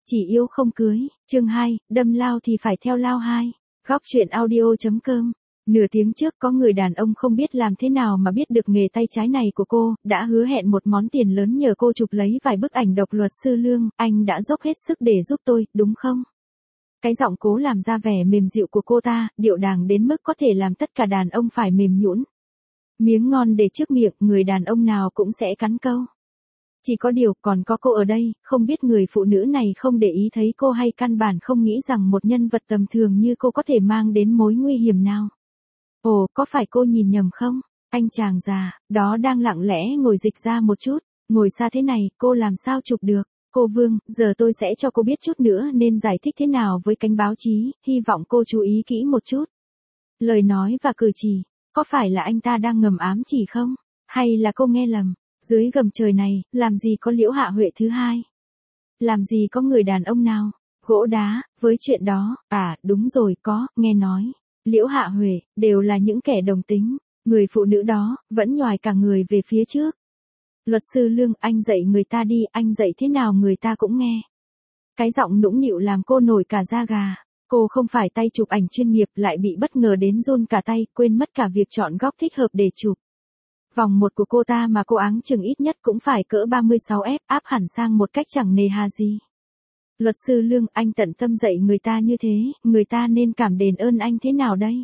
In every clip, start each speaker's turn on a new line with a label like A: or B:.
A: Chỉ yêu không cưới, chương 2, đâm lao thì phải theo lao 2. Góc truyện audio.com. Nửa tiếng trước có người đàn ông không biết làm thế nào mà biết được nghề tay trái này của cô, đã hứa hẹn một món tiền lớn nhờ cô chụp lấy vài bức ảnh độc. Luật sư Lương, anh đã dốc hết sức để giúp tôi, đúng không? Cái giọng cố làm ra vẻ mềm dịu của cô ta, điệu đàng đến mức có thể làm tất cả đàn ông phải mềm nhũn. Miếng ngon để trước miệng, người đàn ông nào cũng sẽ cắn câu. Chỉ có điều, còn có cô ở đây, không biết người phụ nữ này không để ý thấy cô hay căn bản không nghĩ rằng một nhân vật tầm thường như cô có thể mang đến mối nguy hiểm nào. Ồ, có phải cô nhìn nhầm không? Anh chàng già, đó đang lặng lẽ ngồi dịch ra một chút, ngồi xa thế này, cô làm sao chụp được? Cô Vương, giờ tôi sẽ cho cô biết chút nữa nên giải thích thế nào với cánh báo chí, hy vọng cô chú ý kỹ một chút. Lời nói và cử chỉ, có phải là anh ta đang ngầm ám chỉ không? Hay là cô nghe lầm? Dưới gầm trời này, làm gì có Liễu Hạ Huệ thứ hai? Làm gì có người đàn ông nào? Gỗ đá, với chuyện đó, đúng rồi, có, nghe nói. Liễu Hạ Huệ, đều là những kẻ đồng tính. Người phụ nữ đó, vẫn nhoài cả người về phía trước. Luật sư Lương, anh dạy người ta đi, anh dạy thế nào người ta cũng nghe. Cái giọng nũng nịu làm cô nổi cả da gà. Cô không phải tay chụp ảnh chuyên nghiệp lại bị bất ngờ đến run cả tay, quên mất cả việc chọn góc thích hợp để chụp. Vòng 1 của cô ta mà cô áng chừng ít nhất cũng phải cỡ 36F, áp hẳn sang một cách chẳng nề hà gì. Luật sư Lương, anh tận tâm dạy người ta như thế, người ta nên cảm đền ơn anh thế nào đây?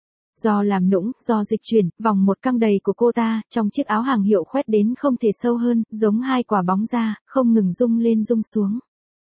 A: Do làm nũng, do dịch chuyển, vòng 1 căng đầy của cô ta, trong chiếc áo hàng hiệu khoét đến không thể sâu hơn, giống hai quả bóng da, không ngừng rung lên rung xuống.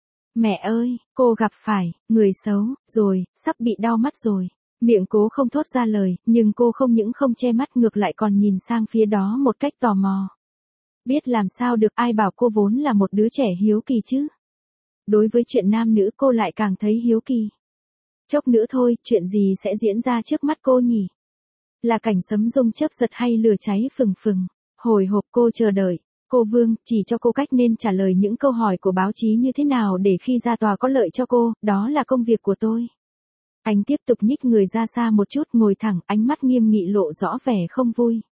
A: Mẹ ơi, cô gặp phải, người xấu, rồi, sắp bị đau mắt rồi. Miệng cố không thốt ra lời, nhưng cô không những không che mắt ngược lại còn nhìn sang phía đó một cách tò mò. Biết làm sao được, ai bảo cô vốn là một đứa trẻ hiếu kỳ chứ. Đối với chuyện nam nữ cô lại càng thấy hiếu kỳ. Chốc nữa thôi, chuyện gì sẽ diễn ra trước mắt cô nhỉ? Là cảnh sấm rung chớp giật hay lửa cháy phừng phừng? Hồi hộp cô chờ đợi. Cô Vương, chỉ cho cô cách nên trả lời những câu hỏi của báo chí như thế nào để khi ra tòa có lợi cho cô, đó là công việc của tôi. Anh tiếp tục nhích người ra xa một chút, ngồi thẳng, ánh mắt nghiêm nghị lộ rõ vẻ không vui.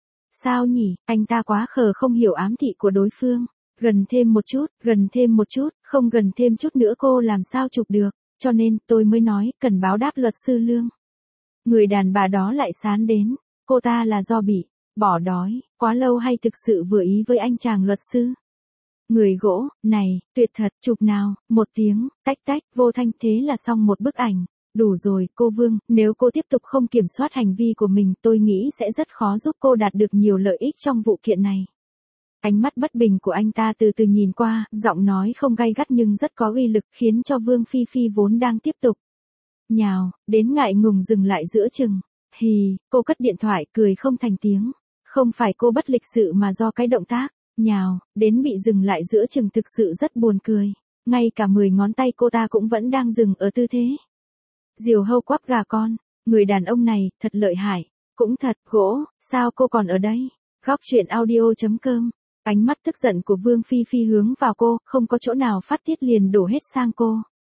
A: Sao nhỉ, anh ta quá khờ không hiểu ám thị của đối phương. Gần thêm một chút, không gần thêm chút nữa cô làm sao chụp được, cho nên tôi mới nói, cần báo đáp luật sư Lương. Người đàn bà đó lại sán đến, cô ta là do bị bỏ đói quá lâu hay thực sự vừa ý với anh chàng luật sư? Người gỗ, này, tuyệt thật, chụp nào, một tiếng, tách tách, vô thanh, thế là xong một bức ảnh. Đủ rồi, cô Vương, nếu cô tiếp tục không kiểm soát hành vi của mình, tôi nghĩ sẽ rất khó giúp cô đạt được nhiều lợi ích trong vụ kiện này. Ánh mắt bất bình của anh ta từ từ nhìn qua, giọng nói không gay gắt nhưng rất có uy lực, khiến cho Vương Phi Phi vốn đang tiếp tục nhào, đến ngại ngùng dừng lại giữa chừng. Hì, cô cất điện thoại, cười không thành tiếng. Không phải cô bất lịch sự mà do cái động tác nhào, đến bị dừng lại giữa chừng thực sự rất buồn cười. Ngay cả 10 ngón tay cô ta cũng vẫn đang dừng ở tư thế diều hâu quắp gà con. Người đàn ông này, thật lợi hại. Cũng thật, gỗ, sao cô còn ở đây? Góc truyện audio.com. Ánh mắt tức giận của Vương Phi Phi hướng vào cô, không có chỗ nào phát tiết liền đổ hết sang cô.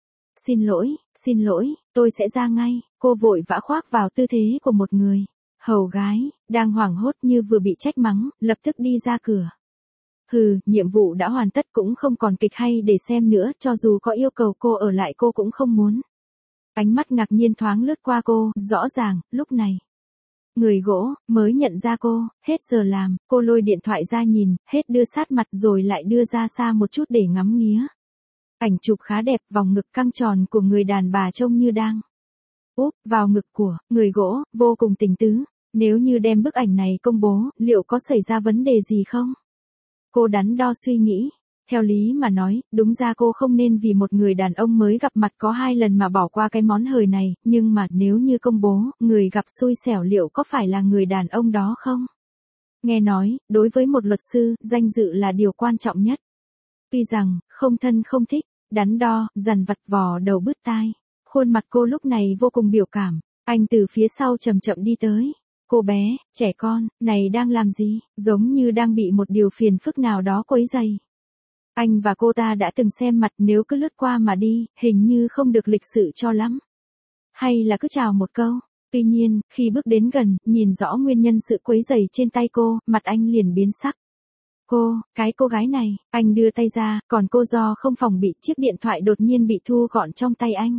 A: Xin lỗi, tôi sẽ ra ngay. Cô vội vã khoác vào tư thế của một người hầu gái, đang hoảng hốt như vừa bị trách mắng, lập tức đi ra cửa. Nhiệm vụ đã hoàn tất, cũng không còn kịch hay để xem nữa, cho dù có yêu cầu cô ở lại cô cũng không muốn. Ánh mắt ngạc nhiên thoáng lướt qua cô, rõ ràng, lúc này. Người gỗ, mới nhận ra cô, hết giờ làm, cô lôi điện thoại ra nhìn, hết đưa sát mặt rồi lại đưa ra xa một chút để ngắm nghía. Ảnh chụp khá đẹp, vòng ngực căng tròn của người đàn bà trông như đang vào ngực của người gỗ, vô cùng tình tứ. Nếu như đem bức ảnh này công bố, liệu có xảy ra vấn đề gì không? Cô đắn đo suy nghĩ. Theo lý mà nói, đúng ra cô không nên vì một người đàn ông mới gặp mặt có 2 lần mà bỏ qua cái món hời này, nhưng mà nếu như công bố, người gặp xui xẻo liệu có phải là người đàn ông đó không? Nghe nói, đối với một luật sư, danh dự là điều quan trọng nhất. Tuy rằng, không thân không thích, đắn đo, dằn vặt vò đầu bứt tai. Khuôn mặt cô lúc này vô cùng biểu cảm. Anh từ phía sau chậm chậm đi tới. Cô bé, trẻ con, này đang làm gì? Giống như đang bị một điều phiền phức nào đó quấy rầy. Anh và cô ta đã từng xem mặt, nếu cứ lướt qua mà đi, hình như không được lịch sự cho lắm. Hay là cứ chào một câu. Tuy nhiên, khi bước đến gần, nhìn rõ nguyên nhân sự quấy rầy trên tay cô, mặt anh liền biến sắc. cái cô gái này, anh đưa tay ra, còn cô do không phòng bị, chiếc điện thoại đột nhiên bị thu gọn trong tay anh.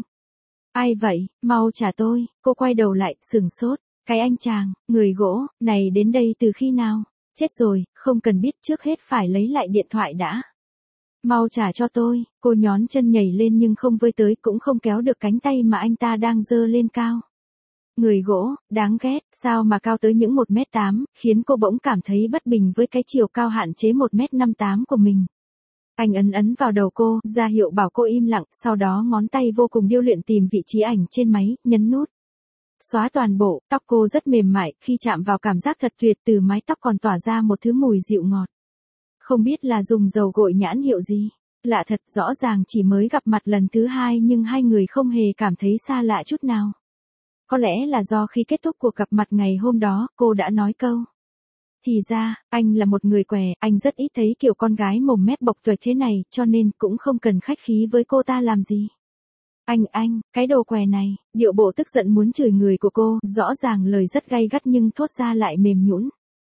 A: Ai vậy, mau trả tôi, cô quay đầu lại, sửng sốt, cái anh chàng, người gỗ, này đến đây từ khi nào? Chết rồi, không cần biết, trước hết phải lấy lại điện thoại đã. Mau trả cho tôi, cô nhón chân nhảy lên nhưng không với tới cũng không kéo được cánh tay mà anh ta đang giơ lên cao. Người gỗ, đáng ghét, sao mà cao tới những 1m8, khiến cô bỗng cảm thấy bất bình với cái chiều cao hạn chế 1m58 của mình. Anh ấn vào đầu cô, ra hiệu bảo cô im lặng, sau đó ngón tay vô cùng điêu luyện tìm vị trí ảnh trên máy, nhấn nút. Xóa toàn bộ, tóc cô rất mềm mại, khi chạm vào cảm giác thật tuyệt, từ mái tóc còn tỏa ra một thứ mùi dịu ngọt. Không biết là dùng dầu gội nhãn hiệu gì. Lạ thật, rõ ràng chỉ mới gặp mặt lần thứ hai nhưng hai người không hề cảm thấy xa lạ chút nào. Có lẽ là do khi kết thúc cuộc gặp mặt ngày hôm đó, cô đã nói câu. Thì ra, anh là một người què, anh rất ít thấy kiểu con gái mồm mép bộc tuệch thế này, cho nên cũng không cần khách khí với cô ta làm gì. Anh, cái đồ què này, điệu bộ tức giận muốn chửi người của cô, rõ ràng lời rất gay gắt nhưng thốt ra lại mềm nhũn.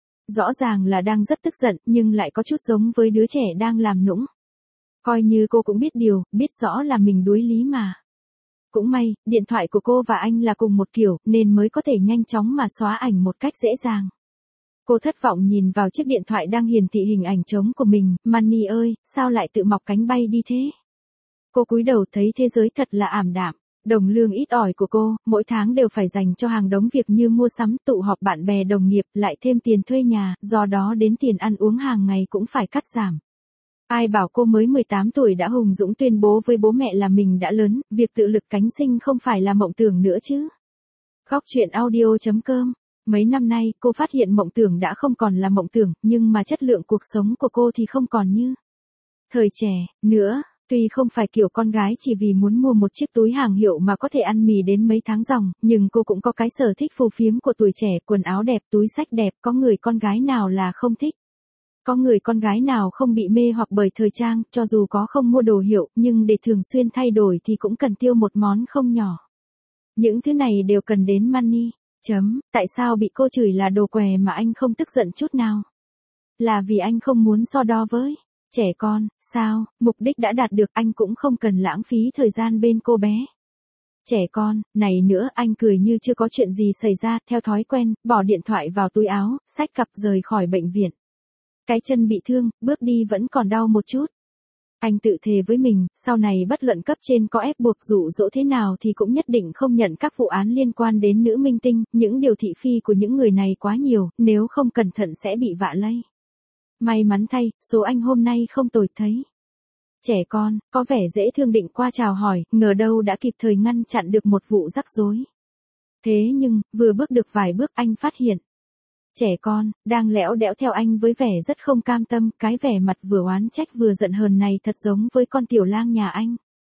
A: Rõ ràng là đang rất tức giận, nhưng lại có chút giống với đứa trẻ đang làm nũng. Coi như cô cũng biết điều, biết rõ là mình đuối lý mà. Cũng may, điện thoại của cô và anh là cùng một kiểu, nên mới có thể nhanh chóng mà xóa ảnh một cách dễ dàng. Cô thất vọng nhìn vào chiếc điện thoại đang hiển thị hình ảnh trống của mình, Manny ơi, sao lại tự mọc cánh bay đi thế? Cô cúi đầu thấy thế giới thật là ảm đạm. Đồng lương ít ỏi của cô, mỗi tháng đều phải dành cho hàng đống việc như mua sắm, tụ họp bạn bè đồng nghiệp, lại thêm tiền thuê nhà, do đó đến tiền ăn uống hàng ngày cũng phải cắt giảm. Ai bảo cô mới 18 tuổi đã hùng dũng tuyên bố với bố mẹ là mình đã lớn, việc tự lực cánh sinh không phải là mộng tưởng nữa chứ. Góc truyện audio.com. Mấy năm nay, cô phát hiện mộng tưởng đã không còn là mộng tưởng, nhưng mà chất lượng cuộc sống của cô thì không còn như thời trẻ nữa. Tuy không phải kiểu con gái chỉ vì muốn mua một chiếc túi hàng hiệu mà có thể ăn mì đến mấy tháng ròng, nhưng cô cũng có cái sở thích phù phiếm của tuổi trẻ, quần áo đẹp, túi xách đẹp, có người con gái nào là không thích. Có người con gái nào không bị mê hoặc bởi thời trang, cho dù có không mua đồ hiệu, nhưng để thường xuyên thay đổi thì cũng cần tiêu một món không nhỏ. Những thứ này đều cần đến money. Tại sao bị cô chửi là đồ què mà anh không tức giận chút nào? Là vì anh không muốn so đo với trẻ con, sao, mục đích đã đạt được, anh cũng không cần lãng phí thời gian bên cô bé. Trẻ con, này nữa, anh cười như chưa có chuyện gì xảy ra, theo thói quen, bỏ điện thoại vào túi áo, xách cặp rời khỏi bệnh viện. Cái chân bị thương, bước đi vẫn còn đau một chút. Anh tự thề với mình, sau này bất luận cấp trên có ép buộc dụ dỗ thế nào thì cũng nhất định không nhận các vụ án liên quan đến nữ minh tinh, những điều thị phi của những người này quá nhiều, nếu không cẩn thận sẽ bị vạ lây. May mắn thay, số anh hôm nay không tồi thấy. Trẻ con, có vẻ dễ thương định qua chào hỏi, ngờ đâu đã kịp thời ngăn chặn được một vụ rắc rối. Thế nhưng, vừa bước được vài bước anh phát hiện. Trẻ con, đang lẽo đẽo theo anh với vẻ rất không cam tâm, cái vẻ mặt vừa oán trách vừa giận hờn này thật giống với con tiểu lang nhà anh.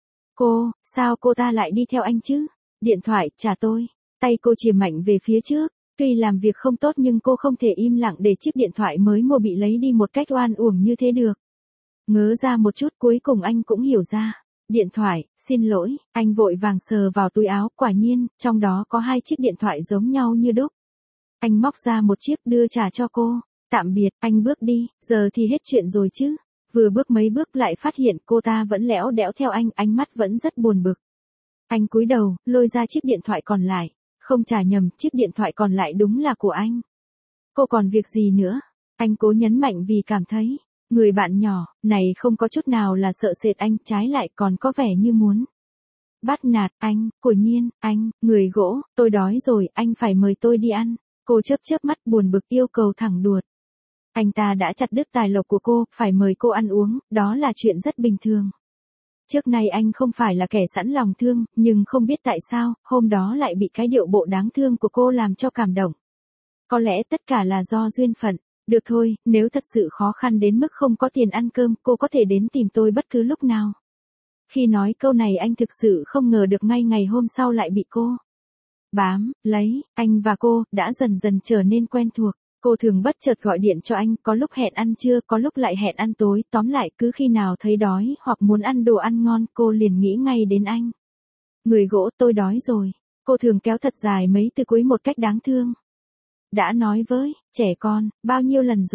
A: Sao cô ta lại đi theo anh chứ? Điện thoại, trả tôi. Tay cô chìa mạnh về phía trước. Tuy làm việc không tốt nhưng cô không thể im lặng để chiếc điện thoại mới mua bị lấy đi một cách oan uổng như thế được. Ngớ ra một chút cuối cùng anh cũng hiểu ra. Điện thoại, xin lỗi, anh vội vàng sờ vào túi áo, quả nhiên, trong đó có hai chiếc điện thoại giống nhau như đúc. Anh móc ra một chiếc đưa trả cho cô. Tạm biệt, anh bước đi, giờ thì hết chuyện rồi chứ. Vừa bước mấy bước lại phát hiện cô ta vẫn lẽo đẽo theo anh, ánh mắt vẫn rất buồn bực. Anh cúi đầu, lôi ra chiếc điện thoại còn lại. Không trả nhầm, chiếc điện thoại còn lại đúng là của anh. Cô còn việc gì nữa? Anh cố nhấn mạnh vì cảm thấy, người bạn nhỏ, này không có chút nào là sợ sệt anh, trái lại còn có vẻ như muốn bắt nạt anh, của nhiên, anh, người gỗ, tôi đói rồi, anh phải mời tôi đi ăn. Cô chớp mắt buồn bực yêu cầu thẳng đuột. Anh ta đã chặt đứt tài lộc của cô, phải mời cô ăn uống, đó là chuyện rất bình thường. Trước nay anh không phải là kẻ sẵn lòng thương, nhưng không biết tại sao, hôm đó lại bị cái điệu bộ đáng thương của cô làm cho cảm động. Có lẽ tất cả là do duyên phận. Được thôi, nếu thật sự khó khăn đến mức không có tiền ăn cơm, cô có thể đến tìm tôi bất cứ lúc nào. Khi nói câu này anh thực sự không ngờ được ngay ngày hôm sau lại bị cô bám lấy. Anh và cô đã dần dần trở nên quen thuộc. Cô thường bất chợt gọi điện cho anh, có lúc hẹn ăn trưa, có lúc lại hẹn ăn tối, tóm lại cứ khi nào thấy đói hoặc muốn ăn đồ ăn ngon, cô liền nghĩ ngay đến anh. Người gỗ, tôi đói rồi. Cô thường kéo thật dài mấy từ cuối một cách đáng thương. Đã nói với trẻ con bao nhiêu lần rồi,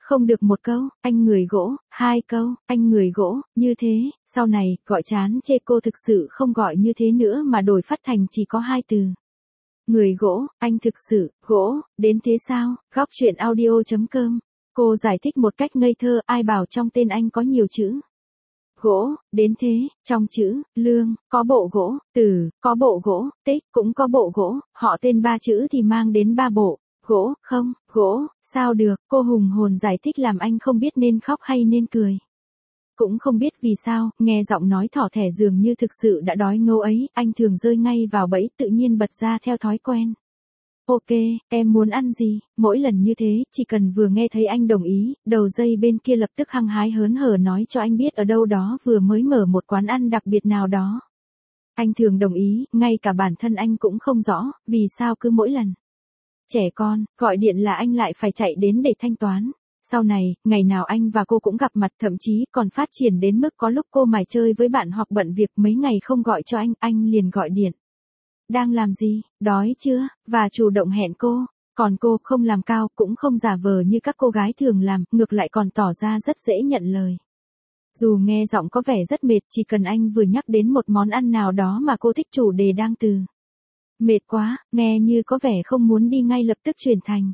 A: Không được một câu, anh người gỗ, 2 câu, anh người gỗ, như thế, sau này, gọi chán chê cô thực sự không gọi như thế nữa mà đổi phát thành chỉ có 2 từ. Người gỗ, anh thực sự, gỗ, đến thế sao, góc chuyện audio.com. Cô giải thích một cách ngây thơ, ai bảo trong tên anh có nhiều chữ. Gỗ, đến thế, trong chữ, lương, có bộ gỗ, từ, có bộ gỗ, tích, cũng có bộ gỗ, họ tên 3 chữ thì mang đến 3 bộ. Gỗ, không, gỗ, sao được, cô hùng hồn giải thích làm anh không biết nên khóc hay nên cười. Cũng không biết vì sao, nghe giọng nói thỏ thẻ dường như thực sự đã đói ngấu ấy, anh thường rơi ngay vào bẫy tự nhiên bật ra theo thói quen. Ok, em muốn ăn gì? Mỗi lần như thế, chỉ cần vừa nghe thấy anh đồng ý, đầu dây bên kia lập tức hăng hái hớn hở nói cho anh biết ở đâu đó vừa mới mở một quán ăn đặc biệt nào đó. Anh thường đồng ý, ngay cả bản thân anh cũng không rõ, vì sao cứ mỗi lần trẻ con, gọi điện là anh lại phải chạy đến để thanh toán. Sau này, ngày nào anh và cô cũng gặp mặt, thậm chí còn phát triển đến mức có lúc cô mải chơi với bạn hoặc bận việc mấy ngày không gọi cho anh liền gọi điện. Đang làm gì, đói chưa, và chủ động hẹn cô. Còn cô không làm cao cũng không giả vờ như các cô gái thường làm, ngược lại còn tỏ ra rất dễ nhận lời. Dù nghe giọng có vẻ rất mệt, chỉ cần anh vừa nhắc đến một món ăn nào đó mà cô thích chủ đề đang từ. Mệt quá, nghe như có vẻ không muốn đi ngay lập tức chuyển thành.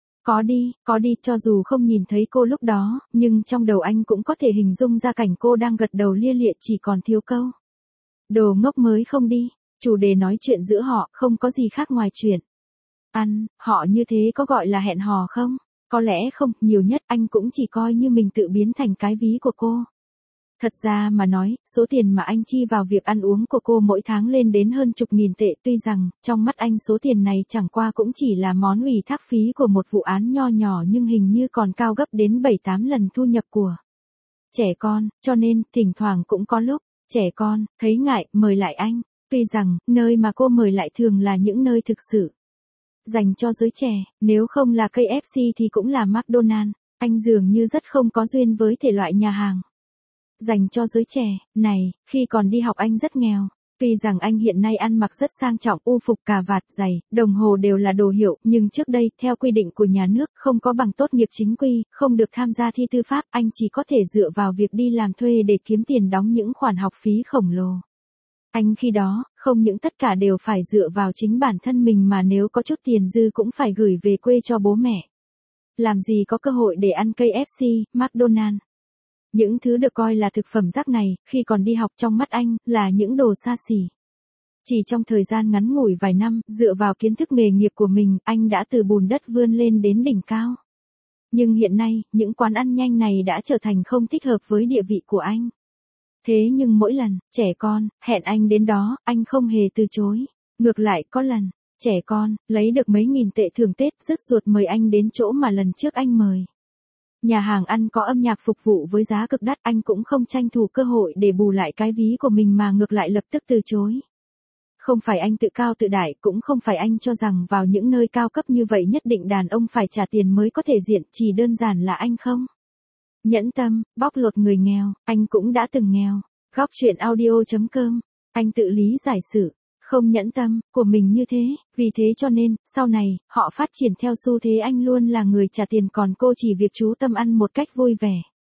A: Có đi, cho dù không nhìn thấy cô lúc đó, nhưng trong đầu anh cũng có thể hình dung ra cảnh cô đang gật đầu lia lịa chỉ còn thiếu câu. Đồ ngốc mới không đi, chủ đề nói chuyện giữa họ không có gì khác ngoài chuyện ăn, họ như thế có gọi là hẹn hò không? Có lẽ không, nhiều nhất anh cũng chỉ coi như mình tự biến thành cái ví của cô. Thật ra mà nói, số tiền mà anh chi vào việc ăn uống của cô mỗi tháng lên đến hơn chục nghìn tệ, tuy rằng, trong mắt anh số tiền này chẳng qua cũng chỉ là món ủy thác phí của một vụ án nho nhỏ nhưng hình như còn cao gấp đến 7-8 lần thu nhập của trẻ con, cho nên, thỉnh thoảng cũng có lúc, trẻ con, thấy ngại, mời lại anh. Tuy rằng, nơi mà cô mời lại thường là những nơi thực sự dành cho giới trẻ, nếu không là KFC thì cũng là McDonald's. Anh dường như rất không có duyên với thể loại nhà hàng dành cho giới trẻ này, khi còn đi học anh rất nghèo. Tuy rằng anh hiện nay ăn mặc rất sang trọng, u phục cà vạt, giày, đồng hồ đều là đồ hiệu, nhưng trước đây, theo quy định của nhà nước, không có bằng tốt nghiệp chính quy, không được tham gia thi tư pháp, anh chỉ có thể dựa vào việc đi làm thuê để kiếm tiền đóng những khoản học phí khổng lồ. Anh khi đó, không những tất cả đều phải dựa vào chính bản thân mình mà nếu có chút tiền dư cũng phải gửi về quê cho bố mẹ. Làm gì có cơ hội để ăn KFC, McDonald's. Những thứ được coi là thực phẩm rác này, khi còn đi học trong mắt anh, là những đồ xa xỉ. Chỉ trong thời gian ngắn ngủi vài năm, dựa vào kiến thức nghề nghiệp của mình, anh đã từ bùn đất vươn lên đến đỉnh cao. Nhưng hiện nay, những quán ăn nhanh này đã trở thành không thích hợp với địa vị của anh. Thế nhưng mỗi lần, trẻ con, hẹn anh đến đó, anh không hề từ chối. Ngược lại, có lần, trẻ con, lấy được mấy nghìn tệ thưởng Tết, rứt ruột mời anh đến chỗ mà lần trước anh mời. Nhà hàng ăn có âm nhạc phục vụ với giá cực đắt, anh cũng không tranh thủ cơ hội để bù lại cái ví của mình mà ngược lại lập tức từ chối. Không phải anh tự cao tự đại, cũng không phải anh cho rằng vào những nơi cao cấp như vậy nhất định đàn ông phải trả tiền mới có thể diện, chỉ đơn giản là anh không nhẫn tâm, bóc lột người nghèo, anh cũng đã từng nghèo. Góc chuyện audio.com, anh tự lý giải sự không nhẫn tâm của mình như thế, vì thế cho nên, sau này, họ phát triển theo xu thế anh luôn là người trả tiền còn cô chỉ việc chú tâm ăn một cách vui vẻ.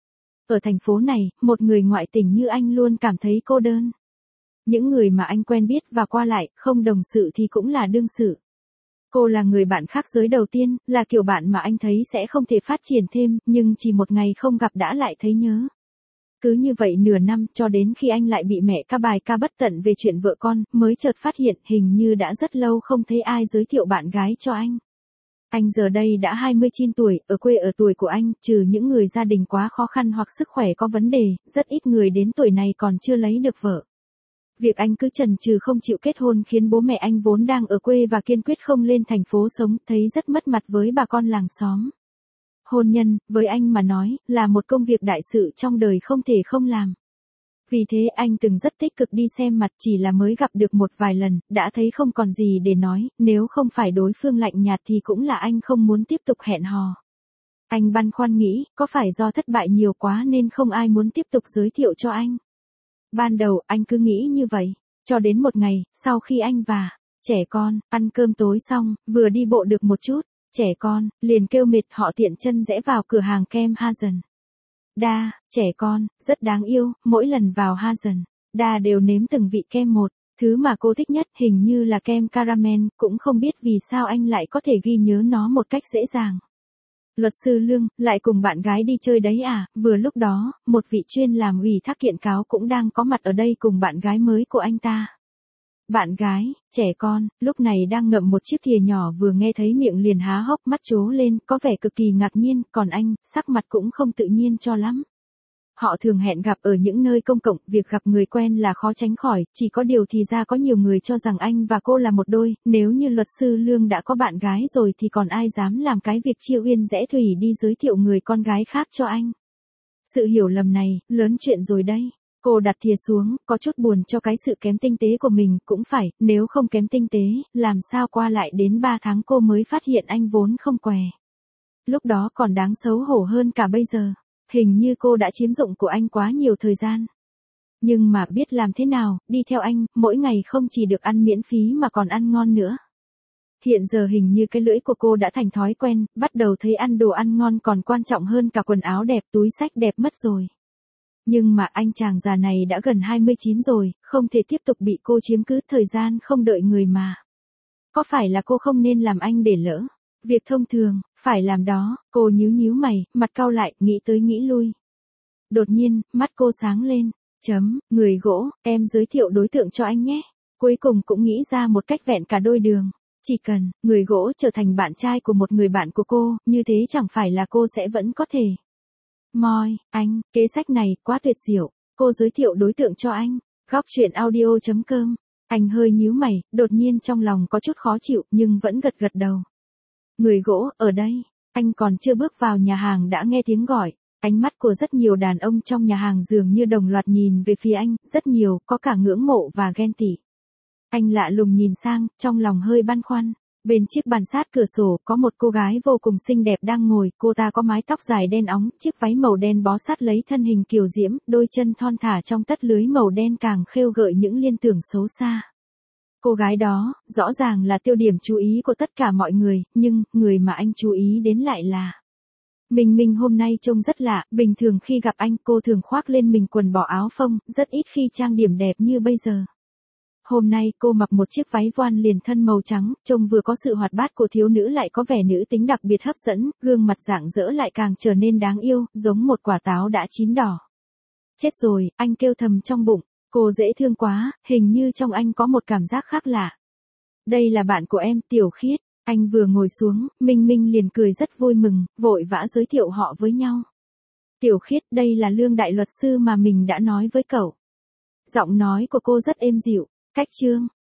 A: Ở thành phố này, một người ngoại tình như anh luôn cảm thấy cô đơn. Những người mà anh quen biết và qua lại, không đồng sự thì cũng là đương sự. Cô là người bạn khác giới đầu tiên, là kiểu bạn mà anh thấy sẽ không thể phát triển thêm, nhưng chỉ một ngày không gặp đã lại thấy nhớ. Cứ như vậy nửa năm, cho đến khi anh lại bị mẹ ca bài ca bất tận về chuyện vợ con, mới chợt phát hiện hình như đã rất lâu không thấy ai giới thiệu bạn gái cho anh. Anh giờ đây đã 29 tuổi, ở quê ở tuổi của anh, trừ những người gia đình quá khó khăn hoặc sức khỏe có vấn đề, rất ít người đến tuổi này còn chưa lấy được vợ. Việc anh cứ chần chừ không chịu kết hôn khiến bố mẹ anh vốn đang ở quê và kiên quyết không lên thành phố sống, thấy rất mất mặt với bà con làng xóm. Hôn nhân, với anh mà nói, là một công việc đại sự trong đời không thể không làm. Vì thế anh từng rất tích cực đi xem mặt, chỉ là mới gặp được một vài lần, đã thấy không còn gì để nói, nếu không phải đối phương lạnh nhạt thì cũng là anh không muốn tiếp tục hẹn hò. Anh băn khoăn nghĩ, có phải do thất bại nhiều quá nên không ai muốn tiếp tục giới thiệu cho anh. Ban đầu anh cứ nghĩ như vậy, cho đến một ngày, sau khi anh và trẻ con ăn cơm tối xong, vừa đi bộ được một chút, trẻ con, liền kêu mệt họ tiện chân rẽ vào cửa hàng kem Hazen. Đa, trẻ con, rất đáng yêu, mỗi lần vào Hazen, Đa đều nếm từng vị kem một. Thứ mà cô thích nhất hình như là kem caramel, cũng không biết vì sao anh lại có thể ghi nhớ nó một cách dễ dàng. Luật sư Lương, lại cùng bạn gái đi chơi đấy à? Vừa lúc đó, một vị chuyên làm ủy thác kiện cáo cũng đang có mặt ở đây cùng bạn gái mới của anh ta. Bạn gái, trẻ con, lúc này đang ngậm một chiếc thìa nhỏ vừa nghe thấy miệng liền há hốc mắt trố lên, có vẻ cực kỳ ngạc nhiên, còn anh, sắc mặt cũng không tự nhiên cho lắm. Họ thường hẹn gặp ở những nơi công cộng, việc gặp người quen là khó tránh khỏi, chỉ có điều thì ra có nhiều người cho rằng anh và cô là một đôi, nếu như luật sư Lương đã có bạn gái rồi thì còn ai dám làm cái việc chiêu uyên rẽ thủy đi giới thiệu người con gái khác cho anh. Sự hiểu lầm này, lớn chuyện rồi đấy. Cô đặt thìa xuống, có chút buồn cho cái sự kém tinh tế của mình, cũng phải, nếu không kém tinh tế, làm sao qua lại đến 3 tháng cô mới phát hiện anh vốn không què. Lúc đó còn đáng xấu hổ hơn cả bây giờ. Hình như cô đã chiếm dụng của anh quá nhiều thời gian. Nhưng mà biết làm thế nào, đi theo anh, mỗi ngày không chỉ được ăn miễn phí mà còn ăn ngon nữa. Hiện giờ hình như cái lưỡi của cô đã thành thói quen, bắt đầu thấy ăn đồ ăn ngon còn quan trọng hơn cả quần áo đẹp, túi xách đẹp mất rồi. Nhưng mà anh chàng già này đã gần 29 rồi, không thể tiếp tục bị cô chiếm cứ thời gian không đợi người mà. Có phải là cô không nên làm anh để lỡ? Việc thông thường, phải làm đó, cô nhíu mày, mặt cau lại, nghĩ tới nghĩ lui. Đột nhiên, mắt cô sáng lên, người gỗ, em giới thiệu đối tượng cho anh nhé. Cuối cùng cũng nghĩ ra một cách vẹn cả đôi đường. Chỉ cần, người gỗ trở thành bạn trai của một người bạn của cô, như thế chẳng phải là cô sẽ vẫn có thể. Moi, anh, kế sách này, quá tuyệt diệu. Cô giới thiệu đối tượng cho anh. Góc truyện audio.com. Anh hơi nhíu mày, đột nhiên trong lòng có chút khó chịu, nhưng vẫn gật đầu. Người gỗ, ở đây. Anh còn chưa bước vào nhà hàng đã nghe tiếng gọi. Ánh mắt của rất nhiều đàn ông trong nhà hàng dường như đồng loạt nhìn về phía anh, rất nhiều, có cả ngưỡng mộ và ghen tị. Anh lạ lùng nhìn sang, trong lòng hơi băn khoăn. Bên chiếc bàn sát cửa sổ, có một cô gái vô cùng xinh đẹp đang ngồi, cô ta có mái tóc dài đen óng, chiếc váy màu đen bó sát lấy thân hình kiều diễm, đôi chân thon thả trong tất lưới màu đen càng khêu gợi những liên tưởng xấu xa. Cô gái đó, rõ ràng là tiêu điểm chú ý của tất cả mọi người, nhưng, người mà anh chú ý đến lại là... Mình hôm nay trông rất lạ, bình thường khi gặp anh cô thường khoác lên mình quần bò áo phông, rất ít khi trang điểm đẹp như bây giờ. Hôm nay cô mặc một chiếc váy voan liền thân màu trắng, trông vừa có sự hoạt bát của thiếu nữ lại có vẻ nữ tính đặc biệt hấp dẫn, gương mặt rạng rỡ lại càng trở nên đáng yêu, giống một quả táo đã chín đỏ. Chết rồi, anh kêu thầm trong bụng, cô dễ thương quá, hình như trong anh có một cảm giác khác lạ. Đây là bạn của em, Tiểu Khiết. Anh vừa ngồi xuống, Minh liền cười rất vui mừng, vội vã giới thiệu họ với nhau. Tiểu Khiết, đây là Lương đại luật sư mà mình đã nói với cậu. Giọng nói của cô rất êm dịu. Cách chương,